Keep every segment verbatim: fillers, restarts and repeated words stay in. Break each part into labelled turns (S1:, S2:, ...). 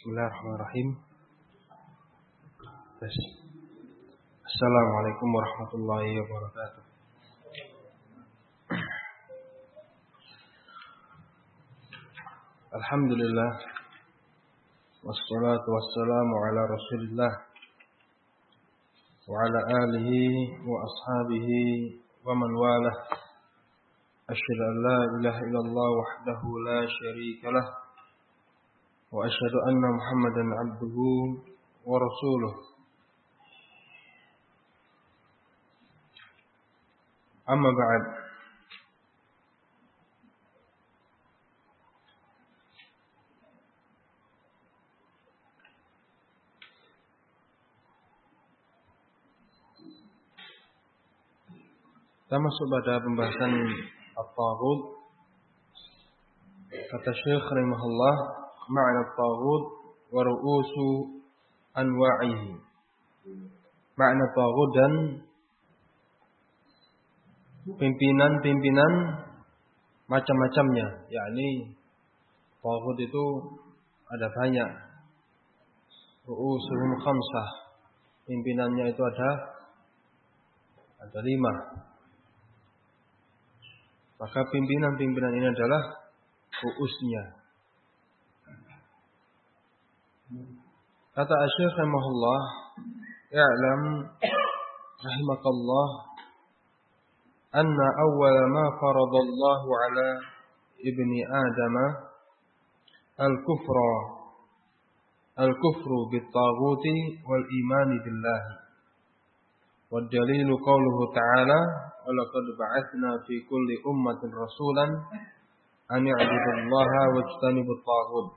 S1: Bismillahirrahmanirrahim. Assalamualaikum warahmatullahi wabarakatuh. Alhamdulillah, wassalatu wassalamu ala Rasulillah wa ala alihi wa ashabihi wa man walah. Asyhadu an la ilaha illallah wahdahu la syarika lah wa asyhadu anna Muhammadan abduhu wa rasuluh. Amma ba'd. Kita masuk pada pembahasan at-taghut. Kata Syekh rahimahullah, ma'na at-taghut wa ru'usu anwa'ihi. Makna taghut dan pimpinan-pimpinan macam-macamnya, yakni taghut itu ada banyak. Ru'usuhum khamsah, pimpinannya itu ada ada lima. Maka pimpinan-pimpinan ini adalah ru'usnya. Kata Syekh rahimahullah, "Ya'lam rahimakallah anna awwala ma faradallahu ala ibni Adam al-kufra al-kufru bit-taghuti wal iman billahi. Wad dalilu qawluhu ta'ala, wa laqad ba'atsna fi kulli ummatin rasulan an i'budullaha wajtanibut taghut."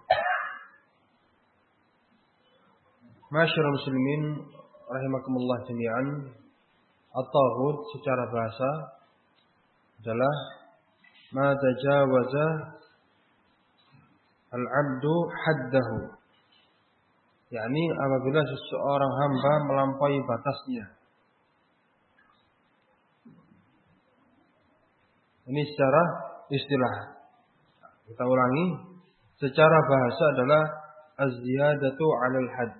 S1: Masyarul muslimin rahimakumullah jami'an, at-taghut secara bahasa adalah ma tajawaza al-'abdu haddahu, yakni apabila seseorang hamba melampaui batasnya. Ini secara istilah. Kita ulangi, secara bahasa adalah az-ziyadatu 'alal hadd,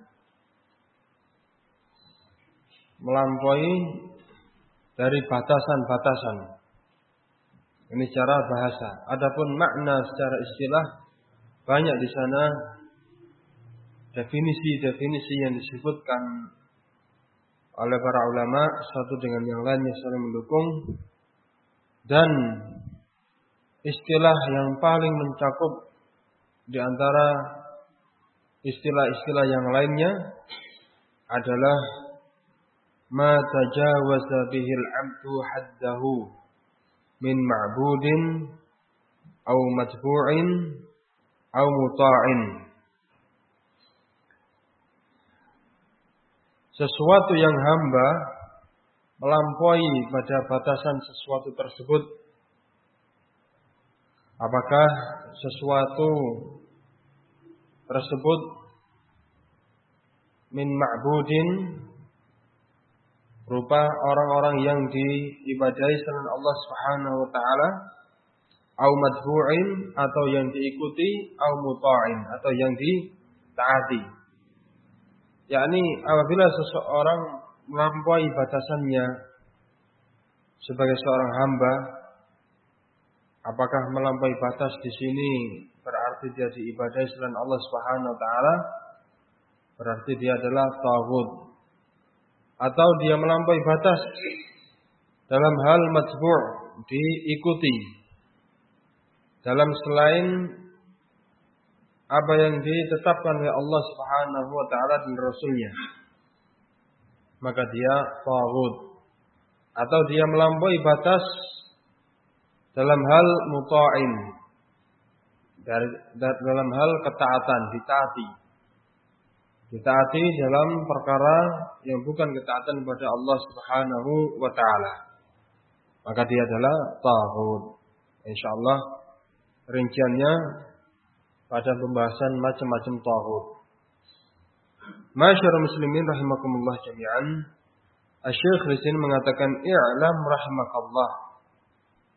S1: melampaui dari batasan-batasan. Ini secara bahasa. Adapun makna secara istilah, banyak di sana definisi-definisi yang disebutkan oleh para ulama, satu dengan yang lainnya saling mendukung. Dan istilah yang paling mencakup di antara istilah-istilah yang lainnya adalah ma tajawaza bihil 'abdu haddahu min ma'budin au matbu'in au muta'in. Sesuatu yang hamba melampaui pada batasan sesuatu tersebut, apakah sesuatu tersebut min ma'budin, berupa orang-orang yang diibadahi selain Allah Subhanahu wa taala, au madbu'in, atau yang diikuti, au muta'in, atau yang ditaati. Yakni apabila seseorang melampaui batasannya sebagai seorang hamba, apakah melampaui batas di sini berarti dia diibadahi selain Allah Subhanahu wa taala? Berarti dia adalah taghut. Atau dia melampaui batas dalam hal matbu', diikuti, dalam selain apa yang ditetapkan oleh Allah Subhanahu wa taala dan Rasulnya, maka dia taghut. Atau dia melampaui batas dalam hal muta'in, dalam hal ketaatan, ditaati. Ditaati dalam perkara yang bukan ketaatan kepada Allah Subhanahu wa taala, maka dia adalah taghut. Insyaallah rinciannya pada pembahasan macam-macam taghut. Masyarul muslimin rahimakumullah jami'an, Asy-Syaikh di sini mengatakan, i'lam rahimakallah,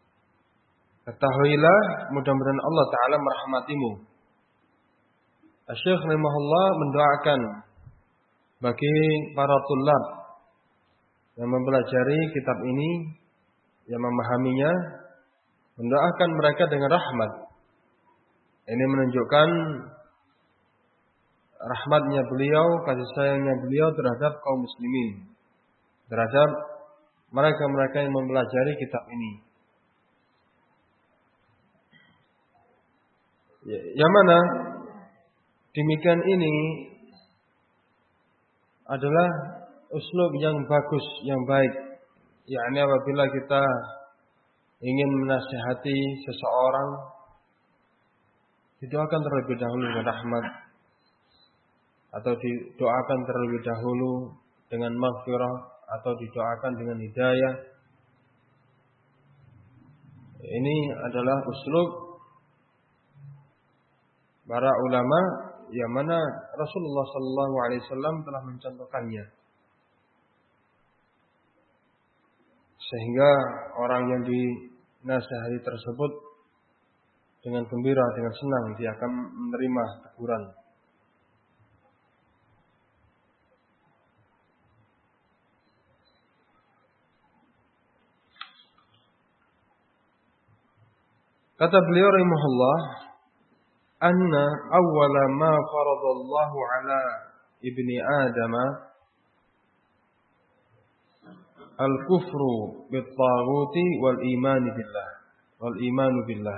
S1: ketahuilah mudah-mudahan Allah taala merahmatimu. Syekh rahimahullah mendoakan bagi para tulab yang mempelajari kitab ini, yang memahaminya, mendoakan mereka dengan rahmat. Ini menunjukkan rahmatnya beliau, kasih sayangnya beliau terhadap kaum muslimin, terhadap mereka-mereka yang mempelajari kitab ini. Yang mana demikian ini adalah uslub yang bagus, yang baik. Yakni apabila kita ingin menasihati seseorang, didoakan terlebih dahulu dengan rahmat, atau didoakan terlebih dahulu dengan maghfirah, atau didoakan dengan hidayah. Ini adalah uslub para ulama yang mana Rasulullah sallallahu alaihi wasallam telah mencontohkannya. Sehingga orang yang dinasihati tersebut dengan gembira, dengan senang dia akan menerima teguran. Kata beliau rahimahullah, anna awwala ma faradallahu ala ibni Adam al-kufru bit-taghuti wal iman billah wal iman billah.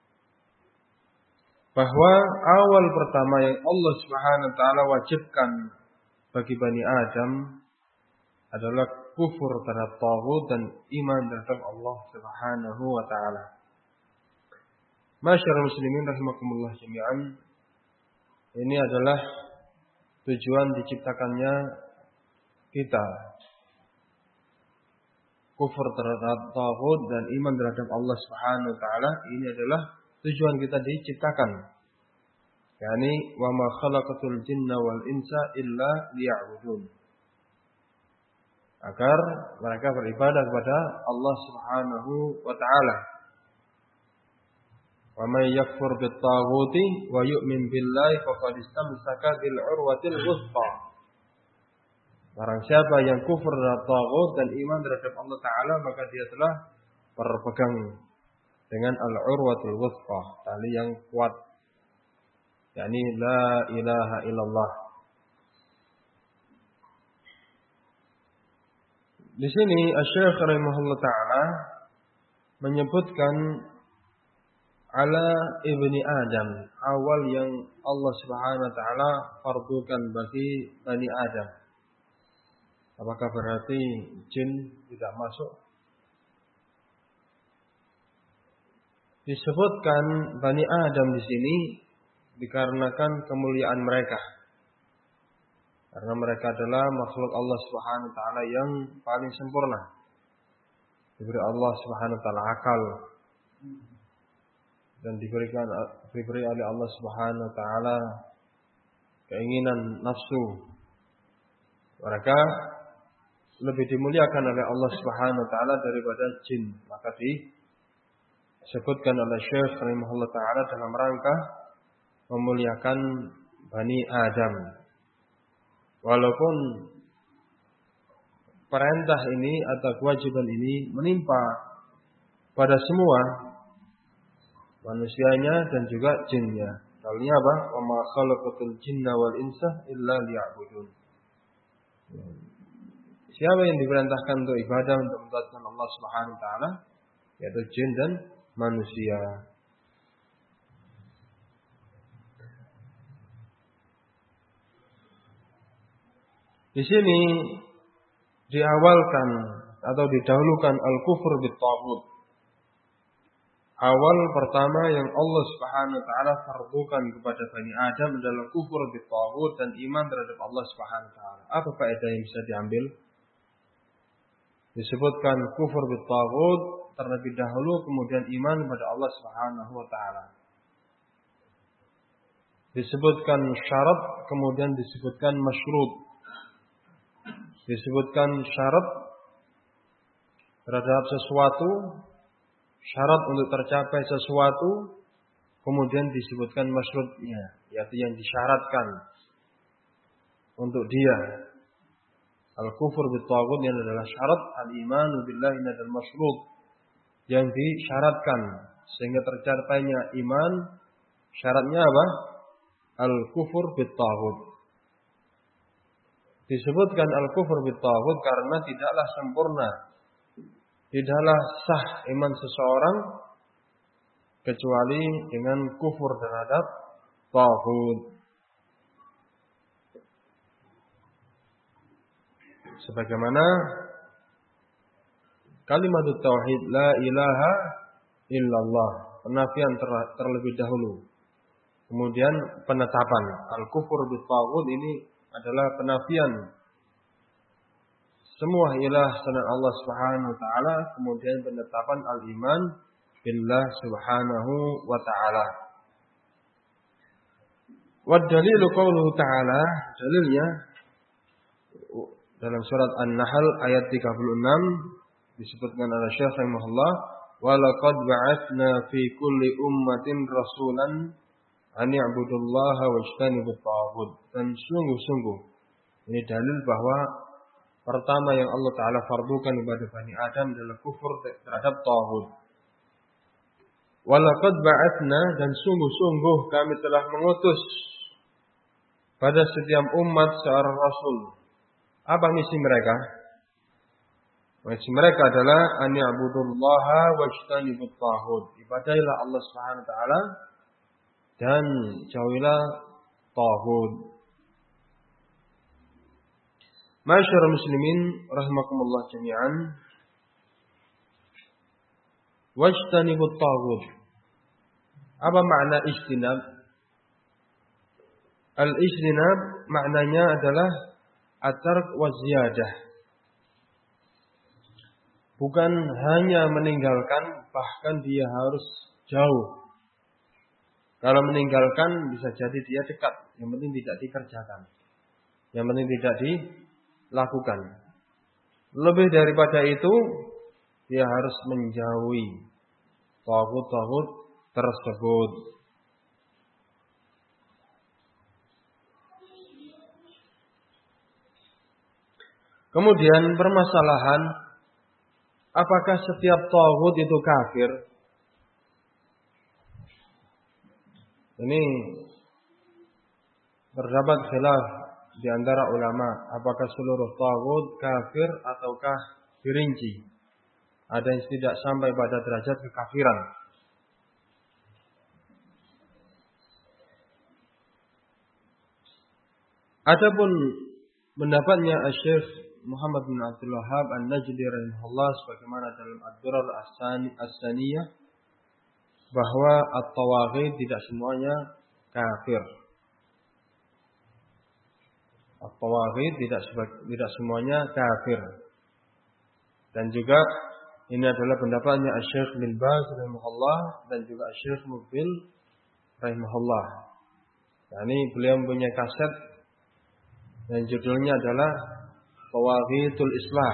S1: Bahwa awal pertama yang Allah Subhanahu wa taala wajibkan bagi Bani Adam adalah kufur terhadap taghut dan iman terhadap Allah Subhanahu wa taala. Masyarul muslimin rahimakumullah jami'an, ini adalah tujuan diciptakannya kita. Kufur terhadap taghut dan iman terhadap Allah Subhanahu wa taala, ini adalah tujuan kita diciptakan. Yani wa ma khalaqatul jinna wal insa illa liya'budun. Agar mereka beribadah kepada Allah Subhanahu wa taala. Wa may yakfur bit-taghuti wa yu'min billahi faqad istamsaka bil 'urwatil wuthqa. Barang siapa yang kufur terhadap taghut dan iman terhadap Allah taala, maka dia telah berpegang dengan al-'urwatul wuthqa, tali yang kuat, yakni la ilaha illallah. Di sini Asy-Syaikh rahimahullah taala menyebutkan ala ibni Adam, awal yang Allah Subhanahu wa taala fardukan bagi Bani Adam. Apakah berarti jin tidak masuk? Disebutkan Bani Adam di sini dikarenakan kemuliaan mereka. Karena mereka adalah makhluk Allah Subhanahu wa taala yang paling sempurna. Diberi Allah Subhanahu wa taala akal dan diberikan diberi oleh Allah Subhanahu wa taala keinginan nafsu. Mereka lebih dimuliakan oleh Allah Subhanahu wa taala daripada jin. Maka disebutkan oleh Syekh rahimahullah taala dalam rangka memuliakan Bani Adam. Walaupun perintah ini atau kewajiban ini menimpa pada semua manusianya dan juga jinnya. Dalilnya apa? Wa ma khalaqatul jinna wal insa illa liya'budun. Siapa yang diperintahkan untuk ibadah, untuk mentaatkan Allah Subhanahu wa taala, yaitu jin dan manusia. Di sini diawalkan atau didahulukan al-kufur bit-taghut. Awal pertama yang Allah Subhanahu wa taala fardukan kepada Bani Adam adalah kufur bit-taghut dan iman terhadap Allah Subhanahu wa taala. Apa faedah yang bisa diambil? Disebutkan kufur bit-taghut terlebih dahulu, kemudian iman kepada Allah Subhanahu wa taala. Disebutkan syarat, kemudian disebutkan masyrut. Disebutkan syarat terhadap sesuatu, syarat untuk tercapai sesuatu, kemudian disebutkan masyrutnya. yaitu yang disyaratkan untuk dia. Al-kufur bit-taghut yang adalah syarat, al-iman billahi ini adalah masyrut yang disyaratkan sehingga tercapainya iman. Syaratnya apa? Al-kufur bit-taghut. Disebutkan al-kufur bit-taghut karena tidaklah sempurna, tidaklah sah iman seseorang kecuali dengan kufur terhadap taghut. Sebagaimana kalimat tauhid la ilaha illallah, penafian ter, terlebih dahulu. Kemudian penetapan al-kufur bit-taghut ini adalah penafian semua ilah selain Allah Subhanahu wa taala, kemudian penetapan al-iman billah Subhanahu wa taala. Wa dalilu qauluhu ta'ala, dalilnya dalam surat An-Nahl ayat tiga puluh enam disebutkan oleh Syekh rahimahullah, wa laqad ba'atsna fi kulli ummatin rasulan an i'budullaha wajtanibut taghut. Dan sungguh-sungguh ini dalil bahwa pertama yang Allah Ta'ala fardukan kepada Bani Adam adalah kufur terhadap taghut. Wa laqad ba'atsna, dan sungguh-sungguh kami telah mengutus pada setiap umat seorang rasul. Apa misi mereka? Misi mereka adalah an ya'budullaha wajtanibut taghut. Ibadahilah Allah Subhanahu wa taala dan jauhilah taghut. Ma'asyiral muslimin rahimakumullah jami'an. Wajtanibut taghut. Apa makna ijtinab? Al-ijtinab maknanya adalah at-tark wa ziyadah. Bukan hanya meninggalkan, bahkan dia harus jauh. Kalau meninggalkan bisa jadi dia dekat, yang penting tidak dikerjakan. Yang penting tidak dilakukan. Lebih daripada itu, dia harus menjauhi taghut-taghut tersebut. Kemudian permasalahan, apakah setiap taghut itu kafir? Ini terdapat khilaf di antara ulama, apakah seluruh taghut kafir ataukah dirinci. Ada yang tidak sampai pada derajat kekafiran. Adapun pendapatnya Syekh Muhammad bin Abdul Wahhab An-Najdi rahimahullah sebagaimana dalam Ad-Durar As-Saniyah, bahwa at-tawaghit tidak semuanya kafir. At-tawaghit tidak tidak semuanya kafir. Dan juga ini adalah pendapatnya Syekh bin Baz rahimahullah dan juga Syekh Mubil rahimahullah. Yani beliau mempunyai kaset dan judulnya adalah Tawaghitul Islah.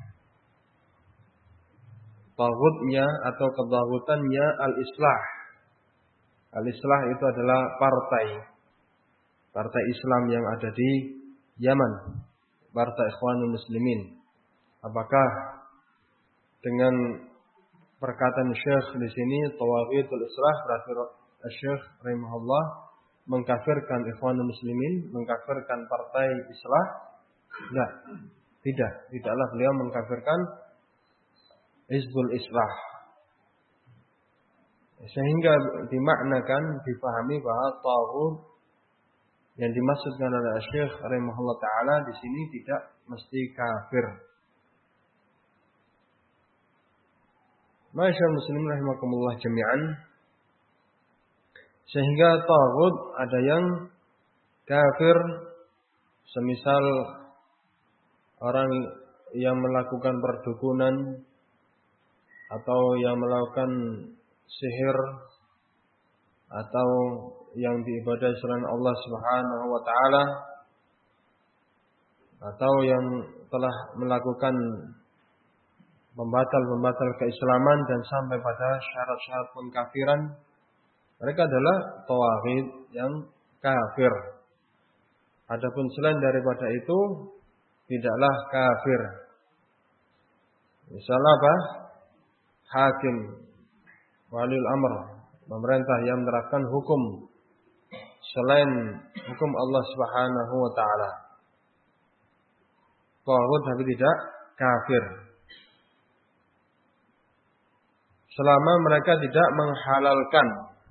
S1: Taghutnya atau ketaghutannya al-islah. Al-islah itu adalah partai. Partai Islam yang ada di Yaman. Partai Ikhwanul Muslimin. Apakah dengan perkataan Syekh di sini Tawaghitul Islah berarti Syekh rahimahullah mengkafirkan Ikhwanul Muslimin, mengkafirkan partai Islah? Tidak, tidak, tidaklah beliau mengkafirkan Hizbul Islah. Sehingga dimaknakan, dipahami bahwa taghut yang dimaksudkan oleh Syekh rahimahullah taala di sini tidak mesti kafir. Ma'asyiral muslimin rahimakumullah jami'an. Sehingga taghut ada yang kafir, semisal orang yang melakukan perdukunan atau yang melakukan sihir atau yang diibadahi selain Allah Subhanahu wa taala atau yang telah melakukan pembatal-pembatal keislaman dan sampai pada syarat-syarat pengkafiran, mereka adalah tawaghit yang kafir. Adapun selain daripada itu tidaklah kafir. Misalnya apa? Hakim, waliul amr, pemerintah yang menerapkan hukum selain hukum Allah Subhanahu wa taala. Taghut tapi tidak kafir. Selama mereka tidak menghalalkan.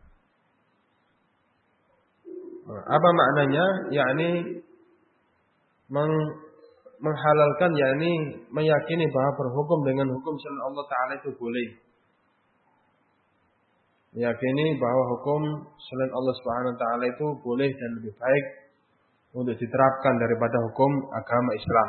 S1: Apa maknanya? Yakni meng, menghalalkan, yakni meyakini bahwa berhukum dengan hukum selain Allah taala itu boleh. Meyakini bahwa hukum selain Allah Subhanahu wa taala itu boleh dan lebih baik untuk diterapkan daripada hukum agama Islam.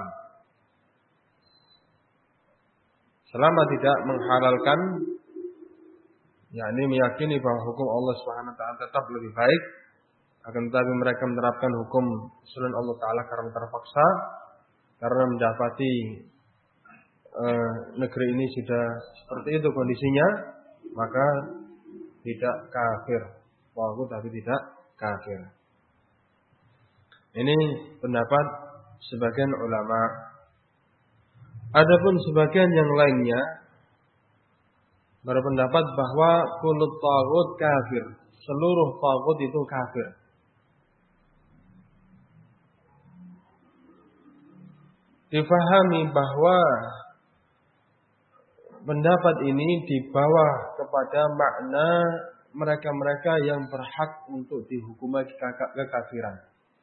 S1: Selama tidak menghalalkan, yakni meyakini bahwa hukum Allah Subhanahu wa taala tetap lebih baik, akan tetapi mereka menerapkan hukum selain Allah taala karena terpaksa, karena mendapati e, negeri ini sudah seperti itu kondisinya, maka tidak kafir. Taghut tapi tidak kafir. Ini pendapat sebagian ulama. Adapun sebagian yang lainnya berpendapat bahwa kullu taghut kafir. Seluruh taghut itu kafir. Difahami bahwa pendapat ini dibawa kepada makna mereka-mereka yang berhak untuk dihukumi kekafiran.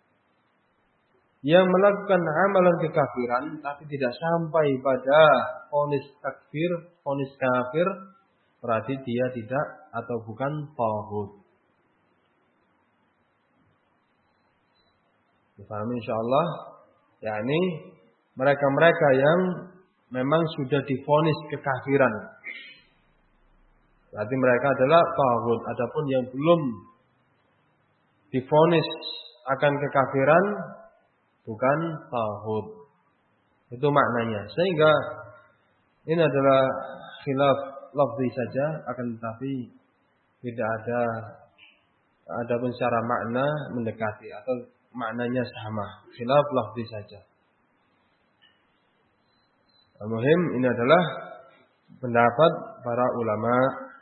S1: Yang melakukan amalan kekafiran tapi tidak sampai pada vonis takfir, vonis kafir, berarti dia tidak atau bukan taghut. Difahami insyaallah, yakni mereka-mereka yang memang sudah divonis kekafiran. Berarti mereka adalah taghut. Adapun yang belum divonis akan kekafiran bukan taghut. Itu maknanya. Sehingga ini adalah khilaf lafzi saja, akan tetapi tidak ada adapun secara makna mendekati atau maknanya sama. Khilaf lafzi saja. Al-muhim ini adalah pendapat para ulama.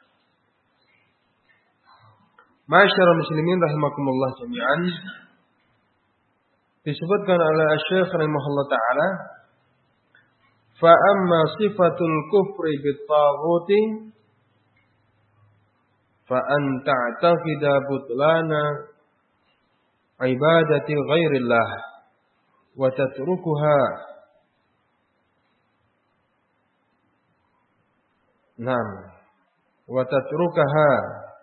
S1: Ma'asyiral muslimin rahimakumullah jami'an. Disebutkan oleh Syekh rahimahullah taala, fa amma sifatul kufri bit-taghuti fa an ta'taqida butlana ibadati ghairillah wa tatrukuha. Naam, wa tatrukaha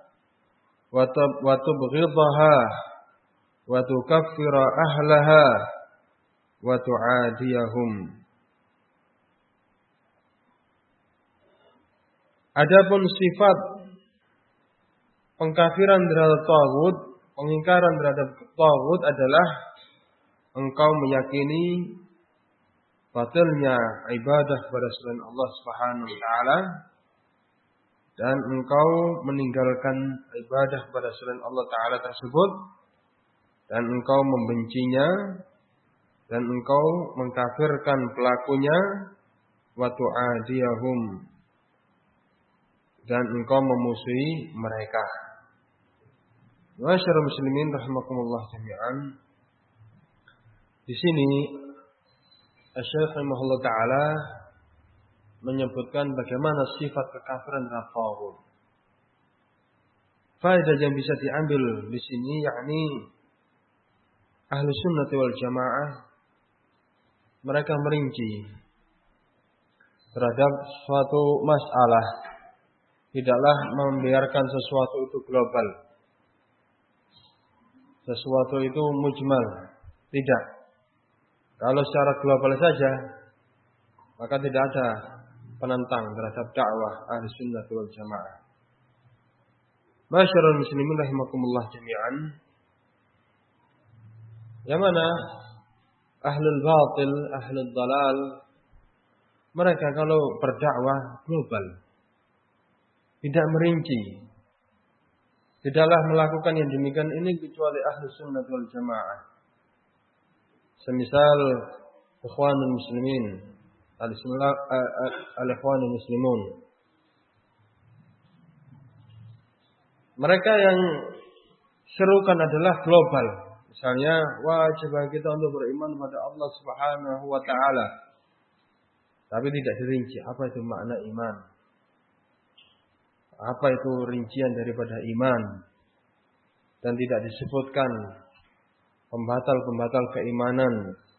S1: wa tubghidaha wa tukaffira ahlaha wa tu'adiyahum. Adapun sifat pengkafiran terhadap taghut, pengingkaran terhadap taghut adalah engkau meyakini batilnya ibadah kepada selain Allah Subhanahu wa taala, dan engkau meninggalkan ibadah kepada selain Allah Ta'ala tersebut, dan engkau membencinya, dan engkau mengkafirkan pelakunya, wa tu'adiyahum, dan engkau memusuhi mereka. Ma'asyiral muslimin rahimakumullah jami'an. Di sini Asy-Syaikh rahimahullah taala menyebutkan bagaimana sifat kekafiran terhadap taghut. Faedah yang bisa diambil di sini yakni Ahlus Sunnah wal Jamaah mereka merinci terhadap suatu masalah, tidaklah membiarkan sesuatu itu global, sesuatu itu mujmal, tidak. Kalau secara global saja maka tidak ada penentang terhadap dakwah Ahlus Sunnah wal Jamaah. Ma'asyiral muslimin rahimakumullah jami'an. Yang mana ahlul batil, ahlul dalal, mereka kalau berdakwah global, tidak merinci, tidaklah melakukan yang demikian ini kecuali ahli sunnah wal jamaah. Semisal ikhwanul muslimin, al-ikhwanul muslimun. Mereka yang serukan adalah global. Misalnya, wajib bagi kita untuk beriman pada Allah Subhanahu wa taala. Tapi tidak dirinci apa itu makna iman. Apa itu rincian daripada iman. Dan tidak disebutkan pembatal-pembatal keimanan.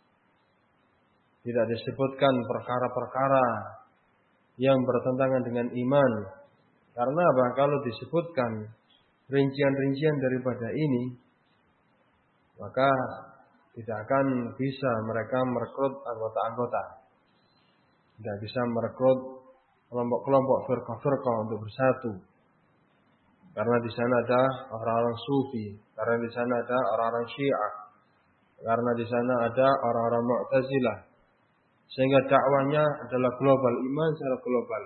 S1: Tidak disebutkan perkara-perkara yang bertentangan dengan iman. Karena apa? Kalau disebutkan rincian-rincian daripada ini, maka tidak akan bisa mereka merekrut anggota-anggota. Tidak bisa merekrut kelompok-kelompok firqah-firqah untuk bersatu. Karena di sana ada orang-orang sufi, karena di sana ada orang-orang syiah, karena di sana ada orang-orang mu'tazilah. Sehingga dakwahnya adalah global, iman secara global.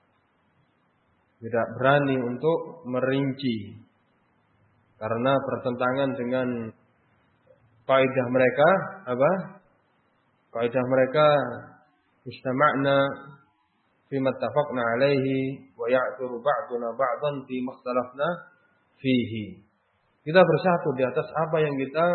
S1: Tidak berani untuk merinci. Karena bertentangan dengan kaidah mereka, apa? Kaidah mereka istama'na fima ittafaqna alaihi wa ya'turu ba'duna ba'dan fi makhtalafna fihi. Kita bersatu di atas apa yang kita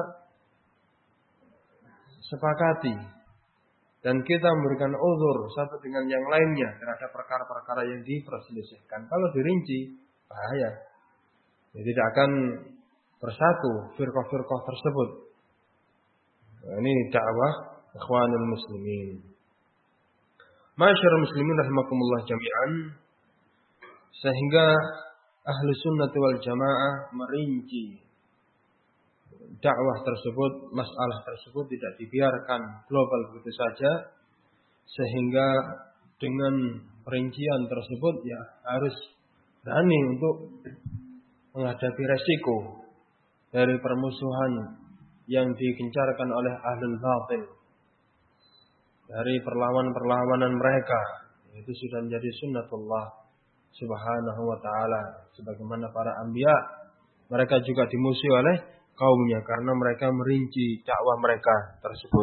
S1: sepakati dan kita memberikan uzur satu dengan yang lainnya terhadap perkara-perkara yang diperselisihkan. Kalau dirinci bahaya. Ya, tidak akan bersatu firqah-firqah tersebut. Nah, ini dakwah ikhwanul muslimin. Masyarul muslimin rahimakumullah jami'an. Sehingga ahli sunnah wal jamaah merinci dakwah tersebut, masalah tersebut tidak dibiarkan global begitu saja. Sehingga dengan perincian tersebut ya harus berani untuk menghadapi resiko dari permusuhan yang digencarkan oleh ahlul batil, dari perlawanan-perlawanan mereka. Itu sudah menjadi sunnatullah subhanahu wa ta'ala. Sebagaimana para anbiya, mereka juga dimusuhi oleh kaumnya karena mereka merinci dakwah mereka tersebut.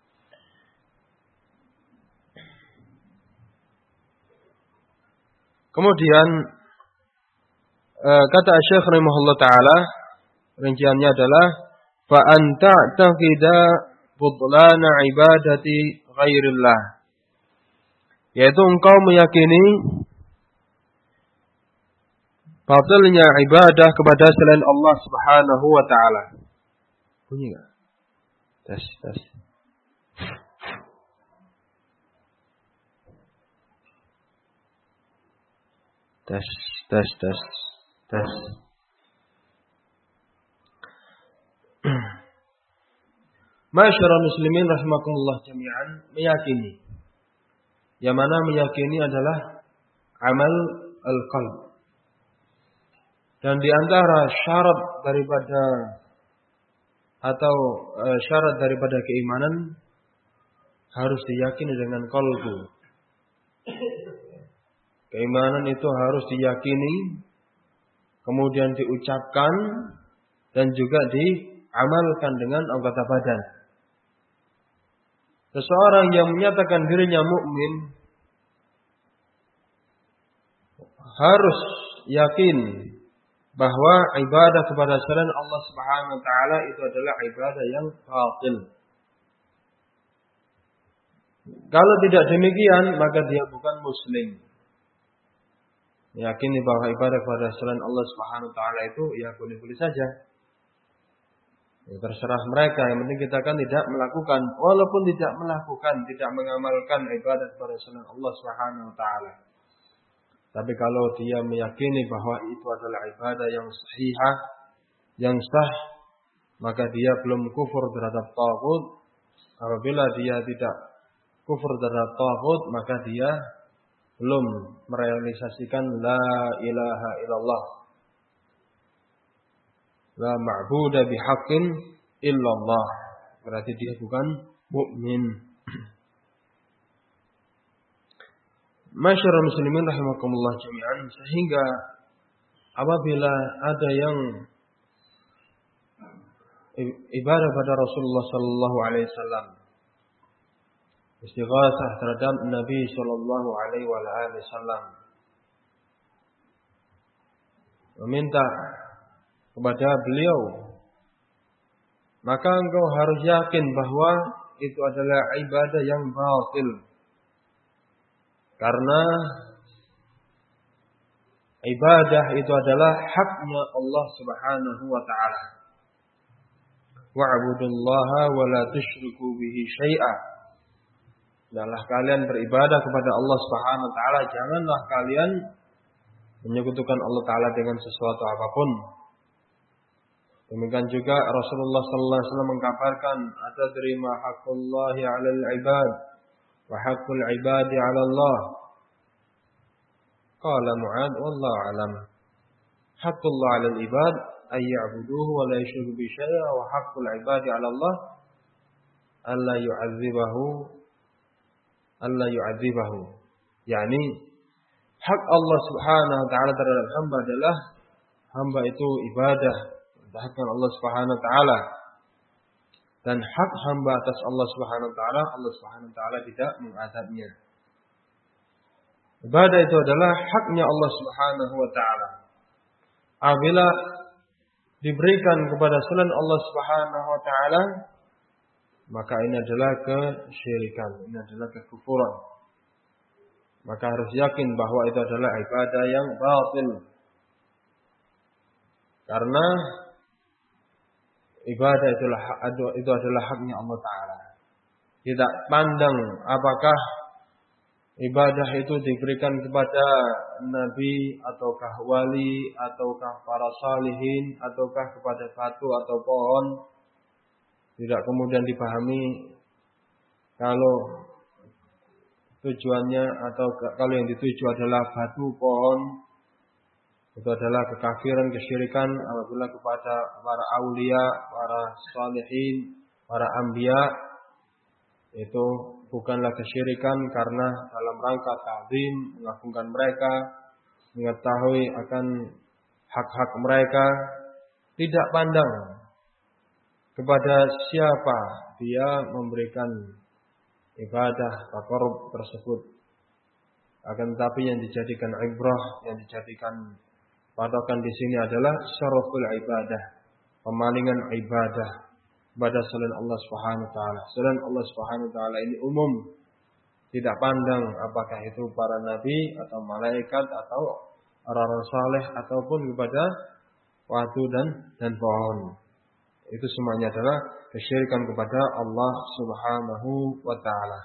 S1: Kemudian kata Syekh rahimahullah ta'ala, rinciannya adalah fa anta taqida budlana ibadati ghairillah, yaitu engkau meyakini batilnya ibadah kepada selain Allah Subhanahu wa taala. Bunyi enggak? Tes tes. Tes tes tes tes. Masyarul muslimin rahimakumullah jami'an, meyakini. Yang mana meyakini adalah amal al-qalb. Dan di antara syarat daripada atau e, syarat daripada keimanan harus diyakini dengan qalbu. Keimanan itu harus diyakini, kemudian diucapkan dan juga diamalkan dengan anggota badan. Seseorang yang menyatakan dirinya mukmin harus yakin bahwa ibadah kepada selain Allah Subhanahu wa taala itu adalah ibadah yang batil. Kalau tidak demikian, maka dia bukan muslim. Yakini bahwa ibadah kepada selain Allah Subhanahu wa taala itu ya boleh-boleh saja. Ya, terserah mereka, yang penting kita kan tidak melakukan, walaupun tidak melakukan, tidak mengamalkan ibadah kepada selain Allah Subhanahu wa taala. Tapi kalau dia meyakini bahwa itu adalah ibadah yang sahihah, yang sah, maka dia belum kufur terhadap taghut. Apabila dia tidak kufur terhadap taghut, maka dia belum merealisasikan la ilaha illallah. La ma'budu bihaqqin illallah. Berarti dia bukan mukmin. Masyarul muslimin rahimakumullah jami'an, sehingga apabila ada yang ibadah pada Rasulullah sallallahu alaihi wasallam, istighasah terhadap Nabi sallallahu alaihi wasallam, meminta kepada beliau, maka engkau harus yakin bahwa itu adalah ibadah yang batil. Karena ibadah itu adalah haknya Allah Subhanahu wa taala. Wa'budullaha wa la tusyriku bihi syai'a. Adalah kalian beribadah kepada Allah Subhanahu wa taala, janganlah kalian menyekutukan Allah taala dengan sesuatu apapun. Demikian juga Rasulullah sallallahu alaihi wasallam mengkabarkan, "Atadri ma haqqullahi 'alal 'ibad wa haqqul 'ibadi 'ala Allah?" Qala Mu'adz, "Wallahu a'lam." Haqqullah 'alal 'ibad ay ya'buduhu wa la yusyriku bihi syai'an, wa haqqul 'ibadi 'ala Allah alla yu'adzibahu alla yu'adzibahu. Yani hak Allah Subhanahu wa taala terhadap hamba adalah hamba itu ibadah hakkan Allah Subhanahu wa taala, dan hak hamba atas Allah Subhanahu wa taala, Allah Subhanahu wa taala tidak mengazabnya. Ibadah itu adalah haknya Allah Subhanahu wa taala. Apabila diberikan kepada selain Allah Subhanahu wa taala, maka ini adalah kesyirikan, ini adalah kekufuran. Maka harus yakin bahwa itu adalah ibadah yang batil. Karena ibadah itulah itu adalah haknya Allah taala. Tidak pandang apakah ibadah itu diberikan kepada nabi ataukah wali ataukah para salihin ataukah kepada batu atau pohon. Tidak kemudian dipahami kalau tujuannya atau kalau yang dituju adalah batu, pohon, itu adalah kekafiran, kesyirikan apabila kepada para aulia, para salihin, para anbiya, itu bukanlah kesyirikan karena dalam rangka ta'zim, mengagungkan mereka, mengetahui akan hak-hak mereka, tidak pandang kepada siapa dia memberikan ibadah taqarrub tersebut. Akan tetapi yang dijadikan ibrah, yang dijadikan patokan di sini adalah syaraful ibadah, pemalingan ibadah kepada selain Allah Subhanahu wa taala. Selain Allah Subhanahu wa taala ini umum, tidak pandang apakah itu para nabi atau malaikat atau orang-orang saleh ataupun kepada batu dan dan pohon. Itu semuanya adalah kesyirikan kepada Allah Subhanahu wa taala.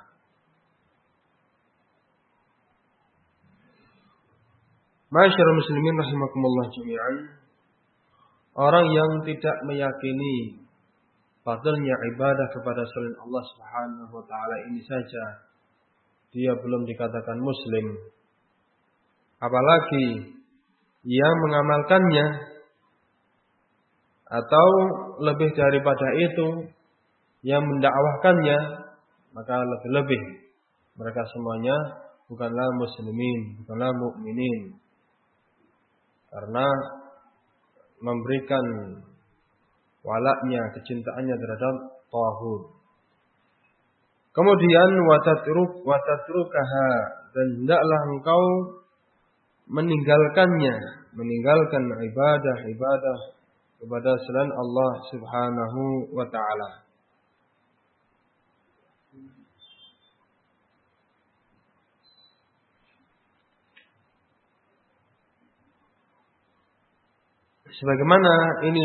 S1: Ma'asyiral muslimin rahimakumullah jami'an. Orang yang tidak meyakini fadilnya ibadah kepada selain Allah Subhanahu wa taala ini saja, dia belum dikatakan muslim. Apalagi yang mengamalkannya, atau lebih daripada itu yang mendakwahkannya, maka lebih-lebih mereka semuanya bukanlah muslimin, bukanlah mukminin. Karena memberikan walaknya, kecintaannya terhadap tauhid. Kemudian watatruk watatrukaha, dan hendaklah engkau meninggalkannya, meninggalkan ibadah-ibadah kepada selain Allah Subhanahu wa taala. Sebagaimana ini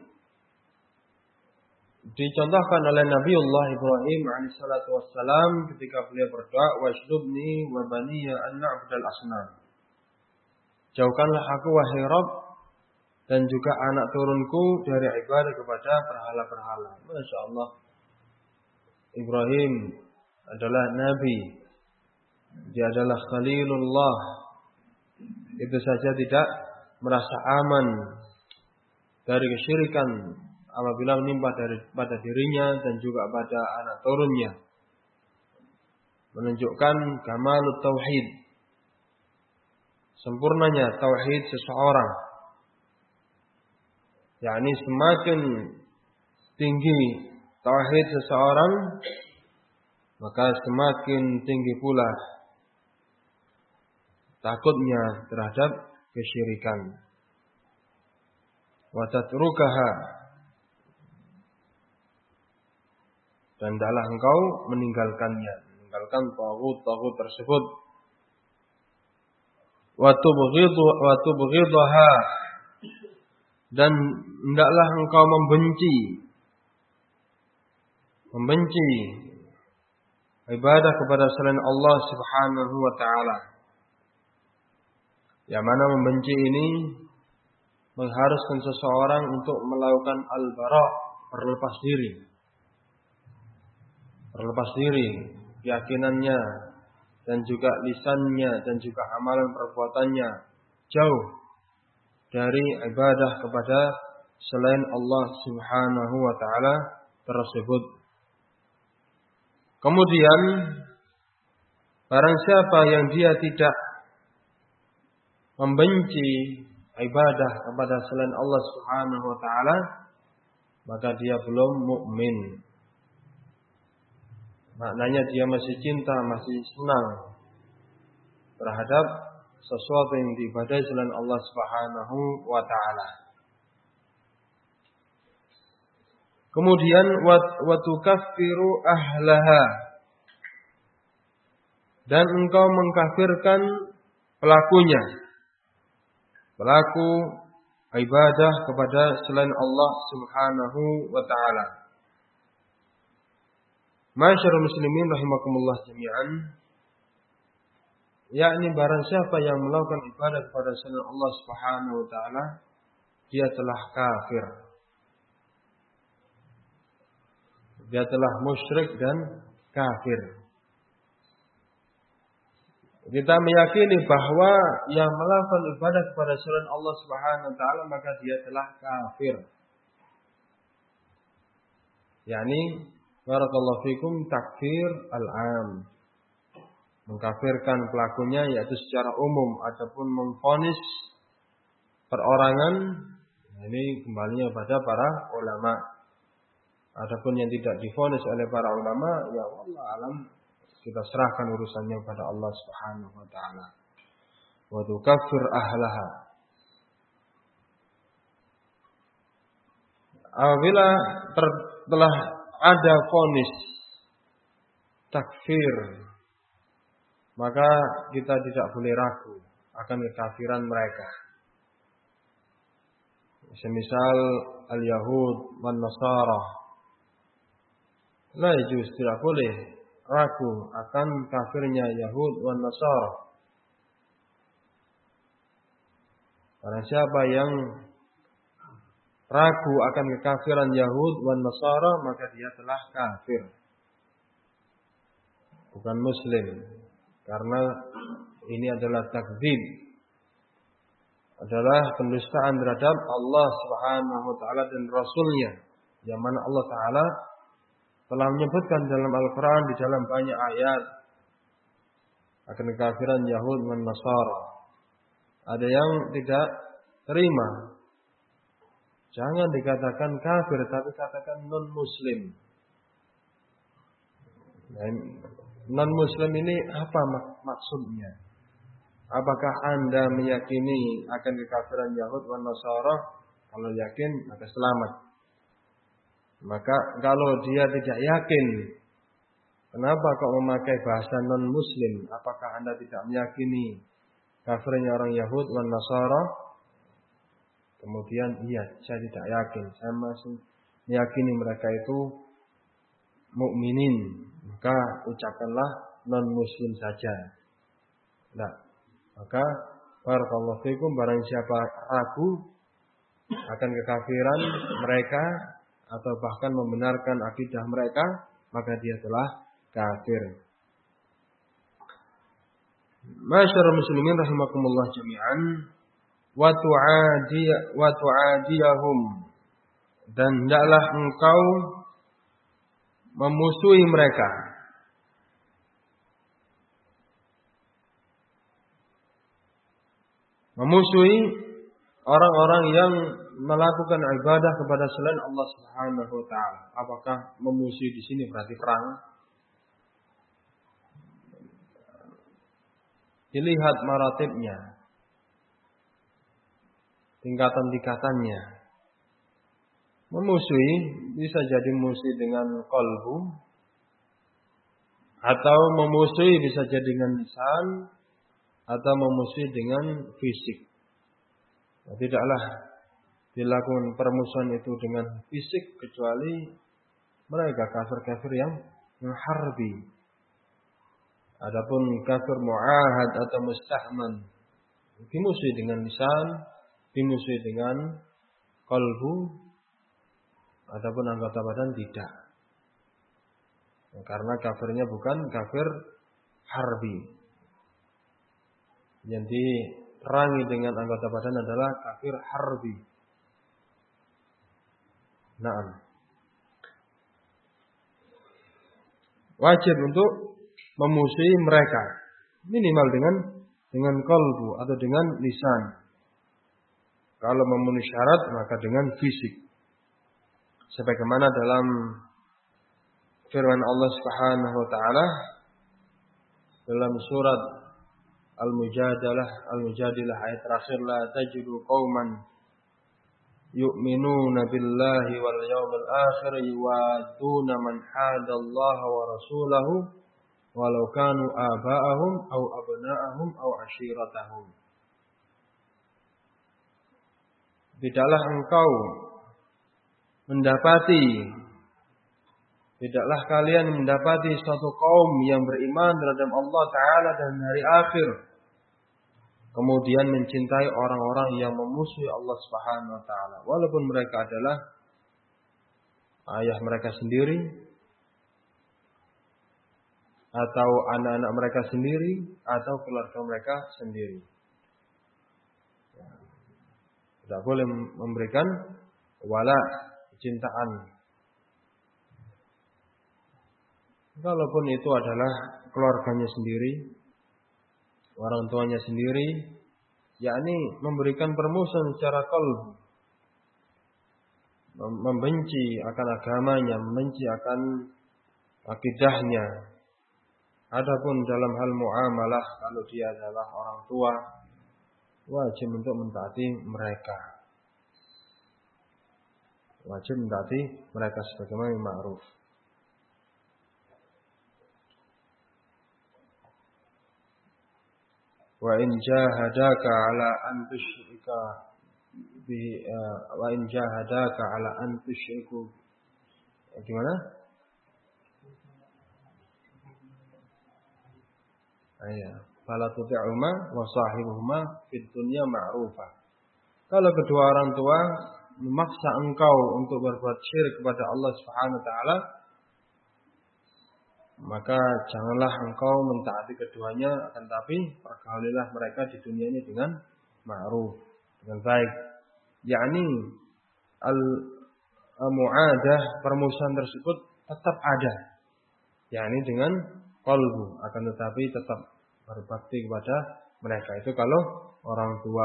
S1: dicontohkan oleh Nabiullah Ibrahim alaihissalatu wassalam ketika beliau berdoa, "Washdubni wa baniya an na'budal asnam." Jauhkanlah aku wahai Rabb dan juga anak turunku dari ibadah kepada berhala-berhala. Masya Allah, Ibrahim adalah Nabi, dia adalah Khalilullah. Itu saja tidak merasa aman dari kesyirikan apabila menimpa dari pada dirinya dan juga pada anak turunnya. Menunjukkan kamalut tauhid, sempurnanya tauhid seseorang. yakni semakin tinggi tauhid seseorang, maka semakin tinggi pula takutnya terhadap kesyirikan. Wa tatrukaha, dan hendaklah engkau meninggalkannya, meninggalkan taghut-taghut tersebut. Wa tubghidu wa tubghidaha, dan hendaklah engkau membenci membenci ibadah kepada selain Allah Subhanahu wa taala. Yang mana membenci ini mengharuskan seseorang untuk melakukan al-bara', berlepas diri. Berlepas diri keyakinannya dan juga lisannya dan juga amalan perbuatannya jauh dari ibadah kepada selain Allah Subhanahu wa taala tersebut. Kemudian barang siapa yang dia tidak membenci ibadah kepada selain Allah Subhanahu wa taala, maka dia belum mukmin. Maknanya dia masih cinta, masih senang terhadap sesuatu yang diibadahi selain Allah Subhanahu wa taala. Kemudian wa tukaffiru ahlaha, dan engkau mengkafirkan pelakunya, pelaku ibadah kepada selain Allah Subhanahu wa taala. Masyarul muslimin rahimakumullah jami'an, yakni barang siapa yang melakukan ibadah kepada selain Allah Subhanahu wa taala, dia telah kafir. Dia telah musyrik dan kafir. Kita meyakini bahwa yang melakukan ibadah kepada selain Allah Subhanahu wa taala maka dia telah kafir. yakni barakallahu fikum takfir al-am, mengkafirkan pelakunya yaitu secara umum ataupun memvonis perorangan. Ini kembalinya pada para ulama. Adapun yang tidak divonis oleh para ulama, ya Allah alam, kita serahkan urusannya pada Allah Subhanahu wa taala. Wa tukaffir ahlaha. Apabila telah ada vonis takfir, maka kita tidak boleh ragu akan kekafiran mereka. Semisal al-Yahud wan Nasara, la yajuz, tidak boleh ragu akan kafirnya Yahud wan Nasara. Karena siapa yang ragu akan kekafiran Yahud wan Nasara, maka dia telah kafir, bukan muslim. Karena ini adalah takdzib, adalah pendustaan terhadap Allah Subhanahu wa taala dan Rasulnya, yang mana Allah taala telah menyebutkan dalam Al-Quran di dalam banyak ayat akan kekafiran Yahud dan Nasara. Ada yang tidak terima, jangan dikatakan kafir, tapi katakan non-muslim. Non-muslim ini apa mak- maksudnya? Apakah Anda meyakini akan kekafiran Yahud dan Nasara? Kalau yakin, maka selamat. Maka kalau dia tidak yakin, kenapa kok memakai bahasa non-muslim? Apakah Anda tidak meyakini kafirnya orang Yahud dan Nasara? Kemudian, iya, saya tidak yakin. Saya masih meyakini mereka itu mukminin. Maka ucapkanlah non-muslim saja. Nah, maka barakallahu fikum, barang siapa ragu akan kekafiran mereka atau bahkan membenarkan akidah mereka, maka dia telah kafir. Masyarul muslimin rahimakumullah jami'an, wa tu'adi wa tu'adiyahum, dan hendaklah engkau memusuhi mereka. Memusuhi orang-orang yang melakukan ibadah kepada selain Allah Subhanahu wa taala. Apakah memusuhi di sini berarti perang? Dilihat maratibnya, tingkatan-tingkatannya. Memusuhi bisa jadi musuh dengan qalbu, atau memusuhi bisa jadi dengan lisan, atau memusuhi dengan fisik. Nah, tidaklah dilakukan permusuhan itu dengan fisik kecuali mereka kafir-kafir yang harbi. Adapun kafir mu'ahad atau mustahman dimusuhi dengan lisan, dimusuhi dengan qalbu, adapun anggota badan tidak. Karena kafirnya bukan kafir harbi. Yang diperangi dengan anggota badan adalah kafir harbi. Naam. Wajib untuk memusuhi mereka minimal dengan dengan qalbu atau dengan lisan. Kalau memenuhi syarat maka dengan fisik. Sebagaimana dalam firman Allah Subhanahu wa taala dalam surat Al-Mujadalah Al-Mujadilah ayat terakhir, la tajidu qauman yu'minuna billahi wal yawmil akhir yuwaduna man hadallaha wa rasulahu walau kanu aba'ahum aw abna'ahum aw ashiratahum. Tidaklah engkau mendapati Tidaklah kalian mendapati suatu kaum yang beriman terhadap Allah Ta'ala dan hari akhir, kemudian mencintai orang-orang yang memusuhi Allah Subhanahu Wa Ta'ala, walaupun mereka adalah ayah mereka sendiri, atau anak-anak mereka sendiri, atau keluarga mereka sendiri. Tidak boleh memberikan wala, kecintaan. Kalaupun itu adalah keluarganya sendiri, orang tuanya sendiri, yakni memberikan permusuhan secara qalb, membenci akan agamanya, membenci akan akidahnya. Adapun dalam hal muamalah, kalau dia adalah orang tua, wajib untuk mentaati mereka. Wajib mentaati mereka sebagaimana ma'ruf. Wa in jahadaka ala an tusyrika bi wa in jahadaka ala an tusyriku, gimana? Ayah, fala tuti'huma wa sahibuhuma fid dunya ma'rufa. Kalau kedua orang tua memaksa engkau untuk berbuat syirik kepada Allah Subhanahu wa taala, maka janganlah engkau mentaati keduanya, akan tapi pergaulilah mereka di dunia ini dengan ma'ruf, dengan baik. Yakni al-mu'adah, permusuhan tersebut tetap ada. Yakni dengan qalbu, akan tetapi tetap berbakti kepada mereka. Itu kalau orang tua.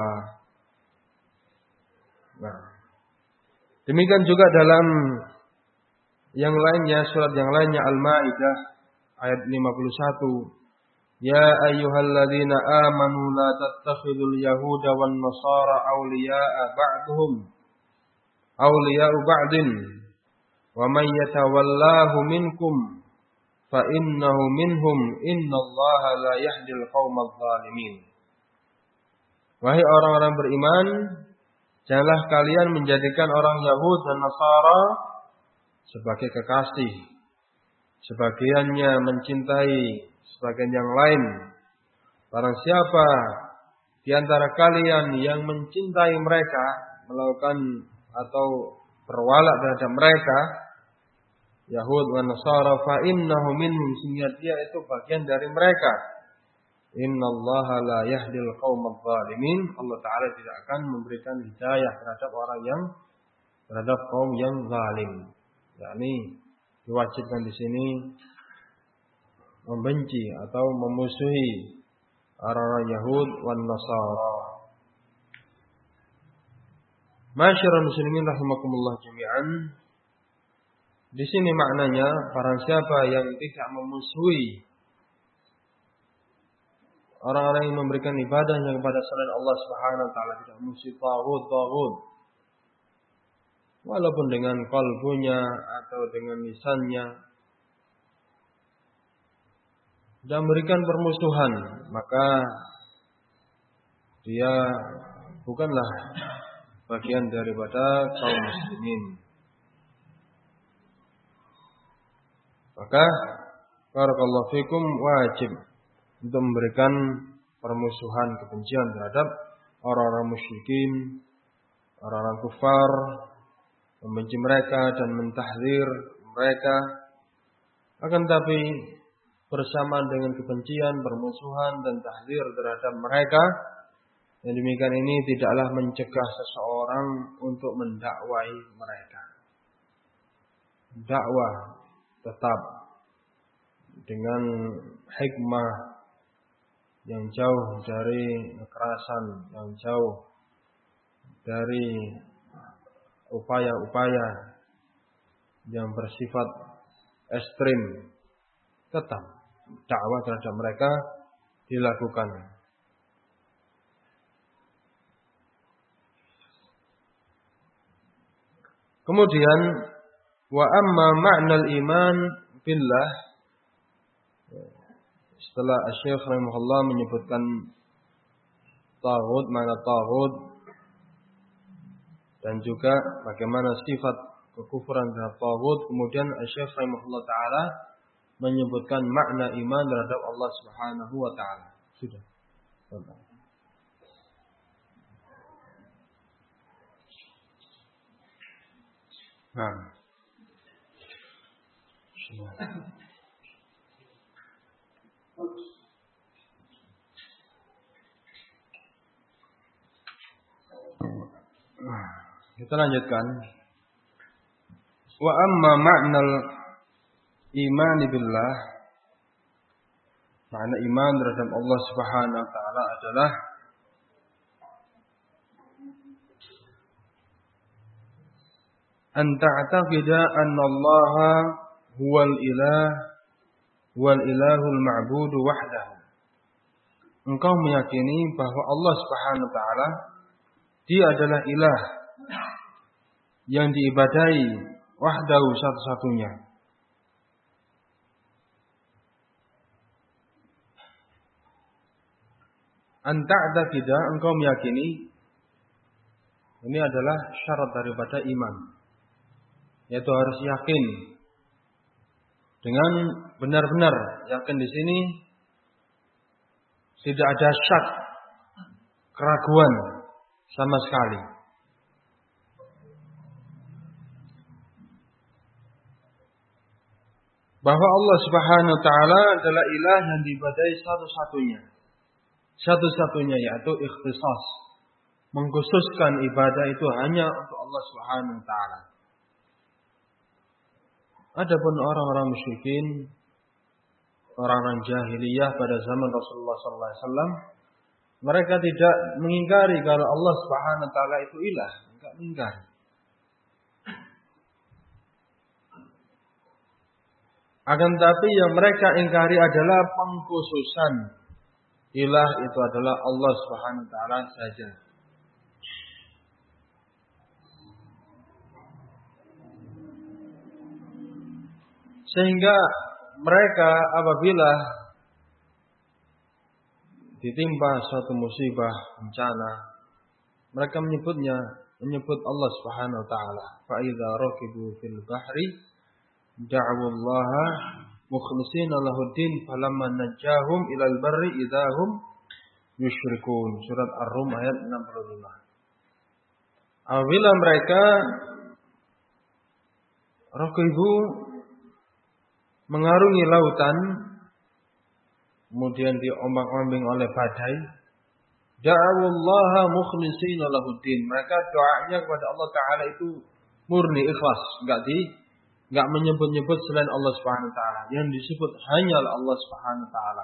S1: Nah, demikian juga dalam yang lainnya, surat yang lainnya Al-Maidah ayat lima puluh satu. Ya ayyuhalladzina amanu la tattakhidul yahuda wan nasara awliya'a ba'duhum awliya'u ba'din wa man yatawallahu minkum fa innahu minhum innallaha la yahdil qaumadh dhalimin. Wahai orang-orang beriman, janganlah kalian menjadikan orang Yahud dan Nasara sebagai kekasih. Sebagiannya mencintai sebagian yang lain. Barang siapa di antara kalian yang mencintai mereka, melakukan atau berwala terhadap mereka, Yahud dan Nasara, fa innahu minhum, sehingga dia itu bagian dari mereka. Innallaha la yahdil qaumadh dhalimin. Allah Ta'ala tidak akan memberikan hidayah terhadap orang yang terhadap kaum yang zalim. Yakni diwajibkan di sini membenci atau memusuhi orang-orang Yahud wan Nasara. Masyarul muslimin rahimakumullah jami'an. Di sini maknanya barang siapa yang tidak memusuhi orang-orang yang memberikan ibadahnya kepada selain Allah Subhanahu wa taala, tidak memusuhi taghut-taghut, walaupun dengan kalbunya atau dengan lisannya, dan memberikan permusuhan, maka dia bukanlah bagian daripada kaum muslimin. Maka barakallahu fikum wajib untuk memberikan permusuhan, kebencian terhadap orang-orang musyrikin, orang-orang kufar, membenci mereka dan mentahdzir mereka. Akan tapi bersamaan dengan kebencian, permusuhan dan tahdzir terhadap mereka, yang demikian ini tidaklah mencegah seseorang untuk mendakwai mereka. Dakwah tetap dengan hikmah yang jauh dari kekerasan, yang jauh dari upaya-upaya yang bersifat ekstrim. Tetap dakwah terhadap mereka dilakukan. Kemudian wa amma ma'nal iman billah, setelah Syekh rahimahullah menyebutkan taghut, mana taghut, dan juga bagaimana sifat kekufuran terhadap taghut, kemudian Syekh rahimahullah taala menyebutkan makna iman terhadap Allah Subhanahu wa taala. Sudah. Nah. Kita lanjutkan. Wa amma ma'nal iman billah, makna iman terhadap Allah Subhanahu wa taala adalah an ta'taqida anna Allah huwal ilah wal ilahul ma'bud wahdahu. Engkau meyakini bahwa Allah Subhanahu wa taala Dia adalah ilah yang diibadahi wahdahu, satu-satunya. An ta'taqida, engkau meyakini, ini adalah syarat daripada iman, yaitu harus yakin dengan benar-benar. Yakin di sini tidak ada syak, keraguan sama sekali. Bahwa Allah Subhanahu wa taala adalah ilah yang diibadahi satu-satunya. Satu-satunya, yaitu ikhtisas, mengkhususkan ibadah itu hanya untuk Allah Subhanahu wa taala. Adapun orang-orang musyrikin, orang-orang jahiliyah pada zaman Rasulullah sallallahu alaihi wasallam, mereka tidak mengingkari kalau Allah Subhanahu wa taala itu ilah, enggak mengingkari. Akan tapi yang mereka ingkari adalah pengkhususan. Ilah itu adalah Allah Subhanahu wa taala saja. Sehingga mereka apabila ditimpa suatu musibah, bencana, mereka menyebutnya, menyebut Allah Subhanahu wa taala. Fa idza raqibu fil bahri da'awallaha mukhlishina lahuddin falamma najahum ilal barri idahum yusyrikun. Surat Ar-Rum ayat enam puluh lima. Apabila mereka raqibu, mengarungi lautan, kemudian diombang-ambing oleh badai, da'awallaha mukhlishina lahuddin, maka doanya kepada Allah taala itu murni, ikhlas, enggak di enggak menyebut-nyebut selain Allah Subhanahu wa taala. Yang disebut hanyalah Allah Subhanahu wa taala.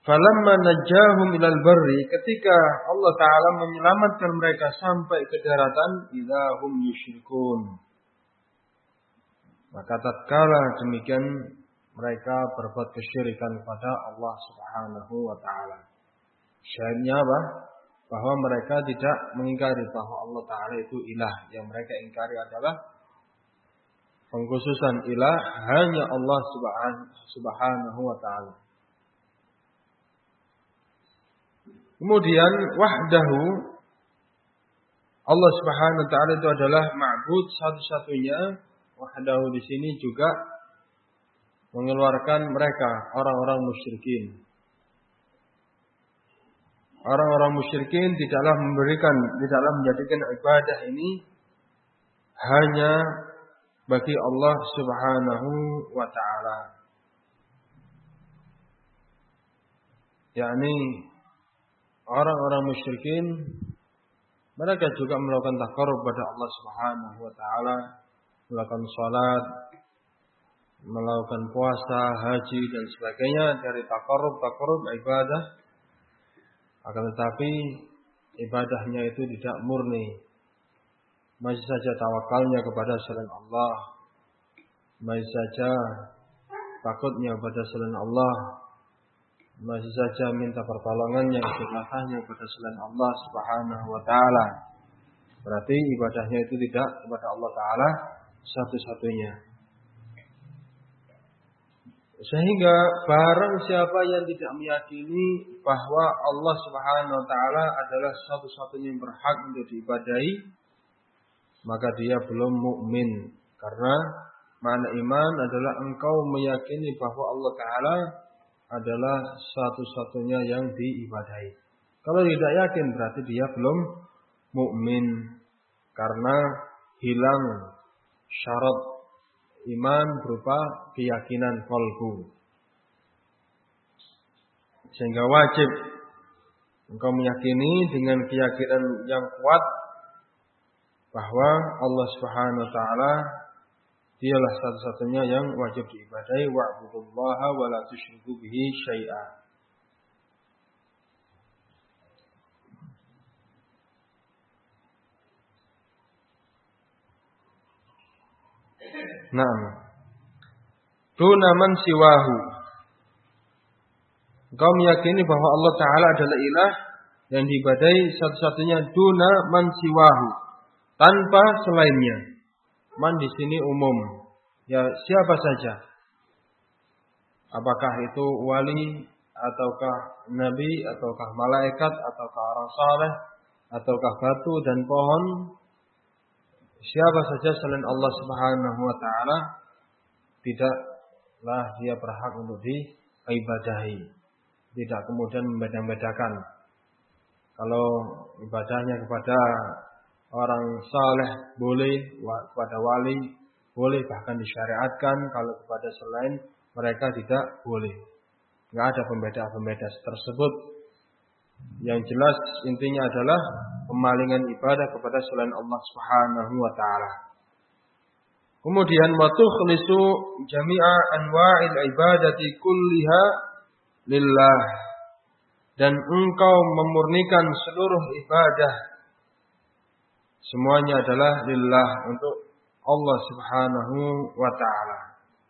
S1: Falamma najjahum ilal barri, ketika Allah Ta'ala menyelamatkan mereka sampai ke daratan, idahum yusyrikun. Maka tatkala demikian mereka berbuat kesyirikan kepada Allah Subhanahu wa Ta'ala. Syahidnya apa? Bahwa mereka tidak mengingkari bahwa Allah Ta'ala itu ilah. Yang mereka ingkari adalah pengkhususan ilah hanya Allah Subhanahu wa Ta'ala. Kemudian wahdahu, Allah Subhanahu wa Ta'ala itu adalah ma'bud satu-satunya. Wahdahu di sini juga mengeluarkan mereka orang-orang musyrikin. Orang-orang musyrikin tidaklah memberikan, tidaklah menjadikan ibadah ini hanya bagi Allah Subhanahu wa Ta'ala. Yakni orang-orang musyrikin mereka juga melakukan taqarrub kepada Allah Subhanahu wa Ta'ala, melakukan salat, melakukan puasa, haji dan sebagainya dari taqarrub-taqarrub ibadah. Akan tetapi ibadahnya itu tidak murni. Masih saja tawakalnya kepada selain Allah. Masih saja takutnya kepada selain Allah. Masih saja minta pertolongannya, istighosahnya kepada selain Allah Subhanahu wa Ta'ala. Berarti ibadahnya itu tidak kepada Allah Ta'ala satu-satunya. Sehingga barang siapa yang tidak meyakini bahwa Allah Subhanahu wa Ta'ala adalah satu-satunya yang berhak untuk diibadahi, maka dia belum mukmin. Karena makna iman adalah engkau meyakini bahwa Allah Ta'ala adalah satu-satunya yang diibadahi. Kalau tidak yakin berarti dia belum mukmin, karena hilang syarat iman berupa keyakinan qalbu. Sehingga wajib engkau meyakini dengan keyakinan yang kuat bahwa Allah Subhanahu wa Ta'ala dialah satu-satunya yang wajib diibadahi. Wa'budullaha wa la tusyriku bihi syai'a. Naam. Duna man siwahu. Engkau meyakini bahwa Allah Ta'ala adalah ilah yang diibadahi satu-satunya duna man siwahu, tanpa selainnya. Man di sini umum. Ya siapa saja. Apakah itu wali, ataukah nabi, ataukah malaikat, ataukah orang saleh, ataukah batu dan pohon. Siapa saja selain Allah Subhanahu wa Ta'ala tidaklah dia berhak untuk diibadahi. Tidak kemudian membeda-bedakan. Kalau ibadahnya kepada orang saleh boleh, kepada wali boleh, bahkan disyariatkan. Kalau kepada selain mereka tidak boleh. Tidak ada pembeda-pembeda tersebut. Yang jelas intinya adalah pemalingan ibadah kepada selain Allah Subhanahu wa Ta'ala. Kemudian wa tukhlisu jami'a anwa'il ibadati kulliha lillah, dan engkau memurnikan seluruh ibadah semuanya adalah lillah, untuk Allah Subhanahu wa Ta'ala.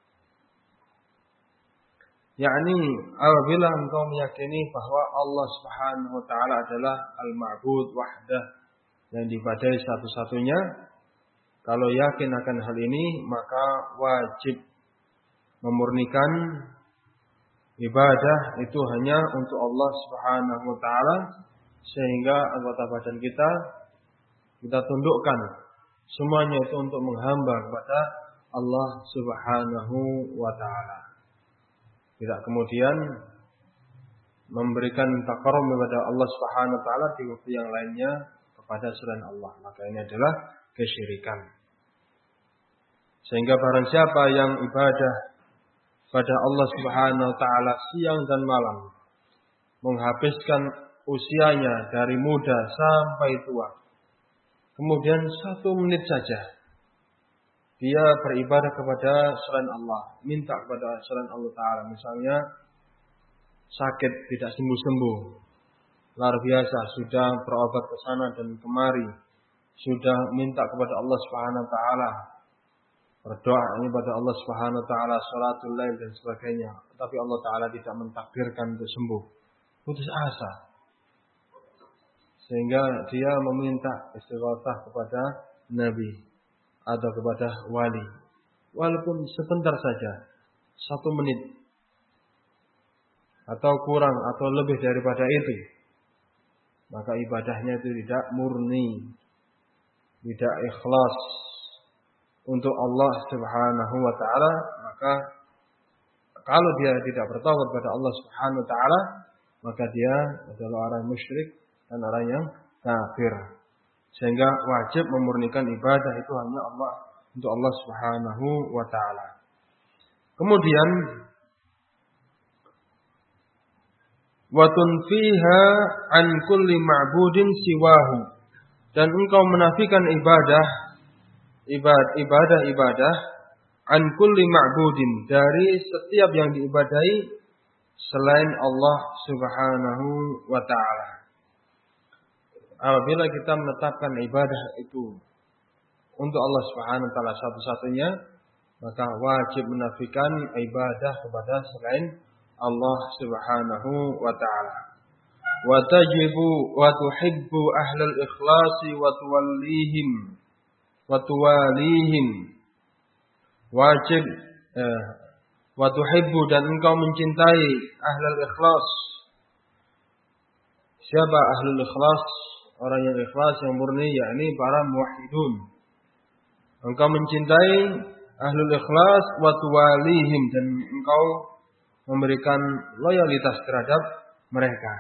S1: Yakni apabila engkau meyakini bahwa Allah Subhanahu wa Ta'ala adalah al-ma'bud wahdah, yang diibadahi satu-satunya. Kalau yakin akan hal ini, maka wajib memurnikan ibadah itu hanya untuk Allah Subhanahu wa Ta'ala, sehingga anggota badan kita kita tundukkan semuanya itu untuk menghamba kepada Allah Subhanahu wa Ta'ala. Tidak kemudian memberikan taqarrub kepada Allah Subhanahu wa Ta'ala di waktu yang lainnya kepada selain Allah. Maka ini adalah kesyirikan. Sehingga barang siapa yang ibadah pada Allah Subhanahu wa Ta'ala siang dan malam, menghabiskan usianya dari muda sampai tua, kemudian satu menit saja dia beribadah kepada selain Allah, minta kepada selain Allah Ta'ala. Misalnya sakit tidak sembuh-sembuh. Luar biasa, sudah berobat ke sana dan kemari, sudah minta kepada Allah Subhanahu wa taala, berdoa kepada Allah Subhanahu wa taala, salatul lail dan sebagainya, tapi Allah taala tidak mentakdirkan untuk sembuh. Putus asa. Sehingga dia meminta istighatsah kepada nabi atau kepada wali. Walaupun sebentar saja, satu menit atau kurang atau lebih daripada itu, maka ibadahnya itu tidak murni, tidak ikhlas untuk Allah Subhanahu wa taala, maka kalau dia tidak bertaubat kepada Allah Subhanahu wa taala, maka dia adalah orang musyrik dan orang yang kafir. Sehingga wajib memurnikan ibadah itu hanya Allah, untuk Allah Subhanahu wa taala. Kemudian wa tunfiha an kulli ma'budin siwahu, dan engkau menafikan ibadah ibadah ibadah ibadah an kulli ma'budin, dari setiap yang diibadahi selain Allah Subhanahu wa taala. Apabila kita menetapkan ibadah itu untuk Allah Subhanahu wa taala satu-satunya, maka wajib menafikan ibadah kepada selain Allah Subhanahu wa taala. Wa tajibu wa tuhibbu ahlal ikhlasi wa tuwallihim wa tuwalihim. Wajib eh, wa tuhibbu, dan engkau mencintai ahlal ikhlas. Siapa ahlul ikhlas? Orang yang ikhlas, yang murni, yakni para muwahhidun. Engkau mencintai ahlul ikhlas wa tuwalihim, dan engkau memberikan loyalitas terhadap mereka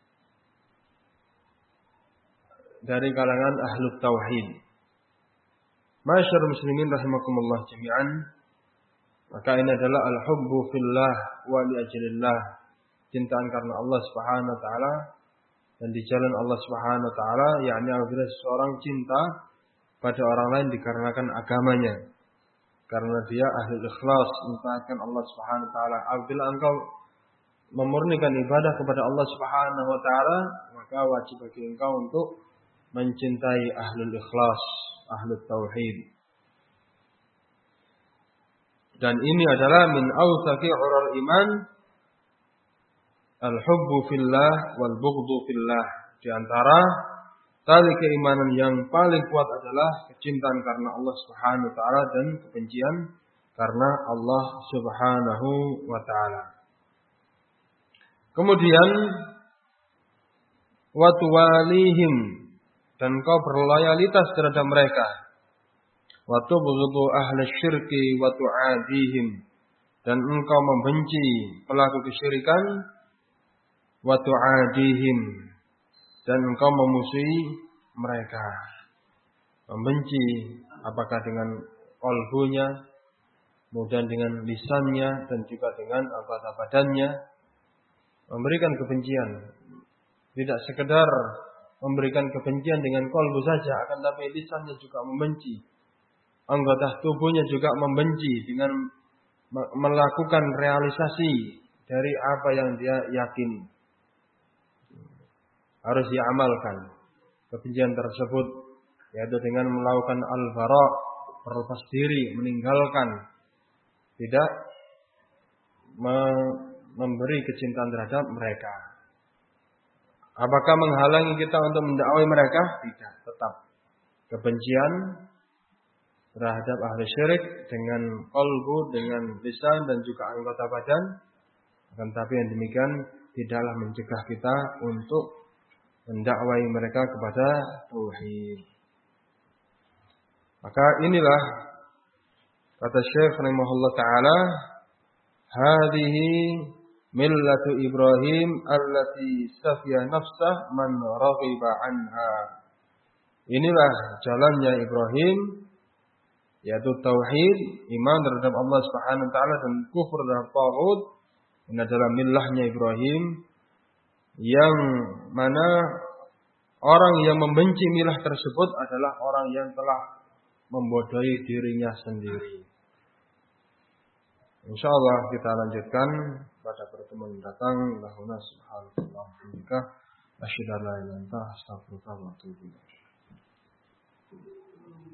S1: dari kalangan ahlut tauhid. Masyarul muslimin rahimakumullah jami'an, maka ini adalah al-hubbu fillah wa li ajlillah, cintaan karena Allah Subhanahu wa taala dan di jalan Allah Subhanahu wa taala, yakni apabila seseorang cinta pada orang lain dikarenakan agamanya, karena dia ahli ikhlas mentaatkan Allah Subhanahu wa taala. Apabila engkau memurnikan ibadah kepada Allah Subhanahu wa taala, maka wajib bagi engkau untuk mencintai ahlul ikhlas, ahlul tauhid. Dan ini adalah min awsaqi ural iman, al-hubbu fillah wal bughdu fillah. Di antara tali keimanan yang paling kuat adalah kecintaan karena Allah Subhanahu wa taala dan kebencian karena Allah Subhanahu wa taala. Kemudian wa tuwalihim, dan kau berloyalitas terhadap mereka. Wa tubghidu ahli syirki wa tu'adihim, dan engkau membenci pelaku kesyirikan. Wa tu'adihim, dan engkau memusuhi mereka. Membenci apakah dengan qalbunya, kemudian dengan lisannya, dan juga dengan anggota badannya, memberikan kebencian. Tidak sekedar memberikan kebencian dengan qalbu saja, akan tapi lisannya juga membenci, anggota tubuhnya juga membenci, dengan melakukan realisasi dari apa yang dia yakin harus diamalkan kebencian tersebut, yaitu dengan melakukan al-bara, berlepas diri, meninggalkan, tidak memberi kecintaan terhadap mereka. Apakah menghalangi kita untuk mendakwai mereka? Tidak, tetap kebencian terhadap ahli syirik dengan qalbu, dengan lisan dan juga anggota badan. Akan tapi yang demikian tidaklah mencegah kita untuk mendakwai mereka kepada tauhid. Maka inilah kata Syekh rahimahullah taala, hadhihi millatu Ibrahim allati safiya nafsah man raghiba anha. Inilah jalannya Ibrahim, yaitu tauhid, iman terhadap Allah Subhanahu wa taala dan kufur terhadap taghut. Ini adalah millahnya Ibrahim, yang mana orang yang membenci milah tersebut adalah orang yang telah membodohi dirinya sendiri. Insyaallah kita lanjutkan pada pertemuan mendatang. Lahuna subhanallahi wa bihamdihi asyhadu an la ilaha illa anta astaghfiruka wa atubu ilaik.